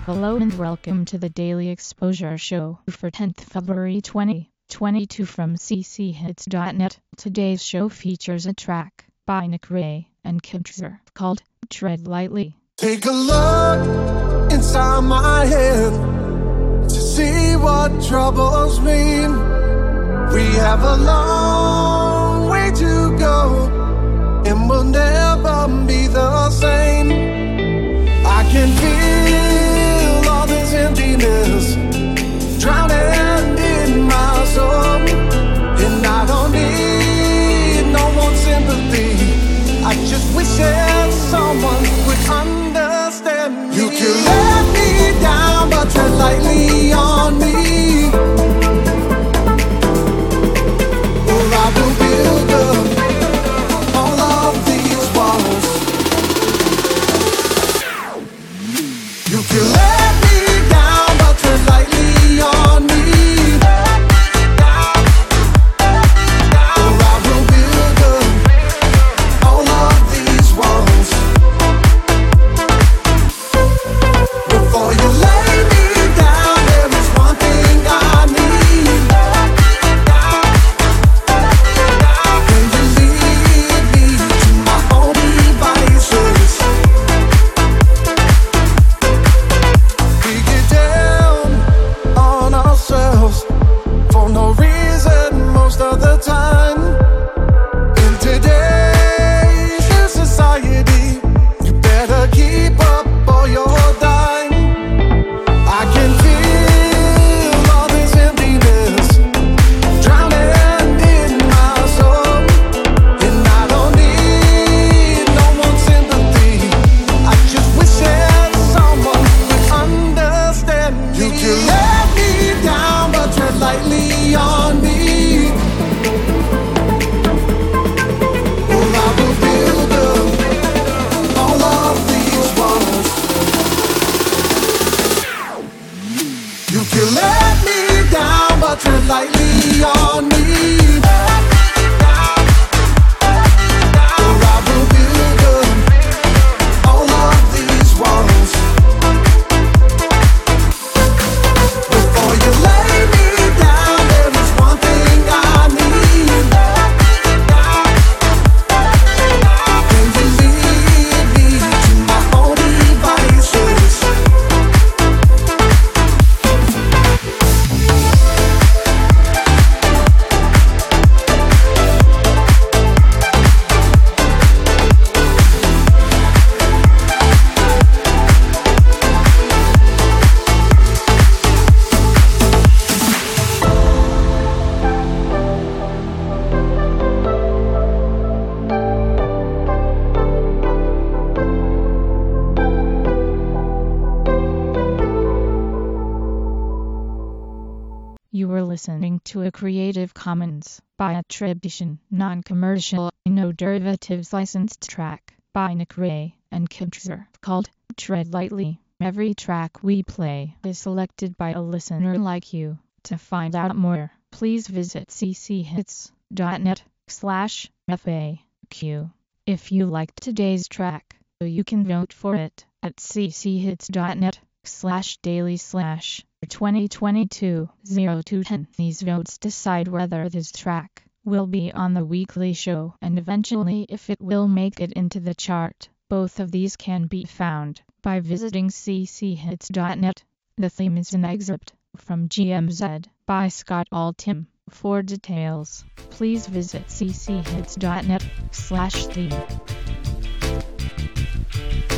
Hello and welcome to the Daily Exposure Show for 10th February 2022 from cchits.net. Today's show features a track by Nick Ray and Kintzer called Tread Lightly. Take a look inside my head to see what troubles me. We have a long way to go and we'll never be the same. I can feel all this emptiness drowning in my soul, and I don't need no one's sympathy. I just wish that someone would understand me. You can let me down, but tread lightly on me, or I will build up all of these walls. You can let me down, but tread lightly on me, or I will build up all of these walls. Before you lay me down, there is one thing I need. Can you lead me to my own devices? We get down on ourselves for no reason most of the time. In today's society, you better keep up or you'll die. I can feel all this emptiness drowning in my soul, and I don't need no one's sympathy. I just wish that someone would understand me. You can let me down, but tread lightly on me, or I will build up all of these walls. You can let me down, but tread lightly on me, or I will build up all of these walls. Before you lay me down, there is one thing I need. Can you lead me to my own devices? You were listening to a Creative Commons by attribution, non-commercial, no derivatives licensed track by Nick Ray and Kintzer called Tread Lightly. Every track we play is selected by a listener like you. To find out more, please visit cchits.net/FAQ. If you liked today's track, you can vote for it at cchits.net/daily/2022-0210. These votes decide whether this track will be on the weekly show and eventually if it will make it into the chart. Both of these can be found by visiting cchits.net. The theme is an excerpt from GMZ by Scott Altham. For details, please visit cchits.net/theme.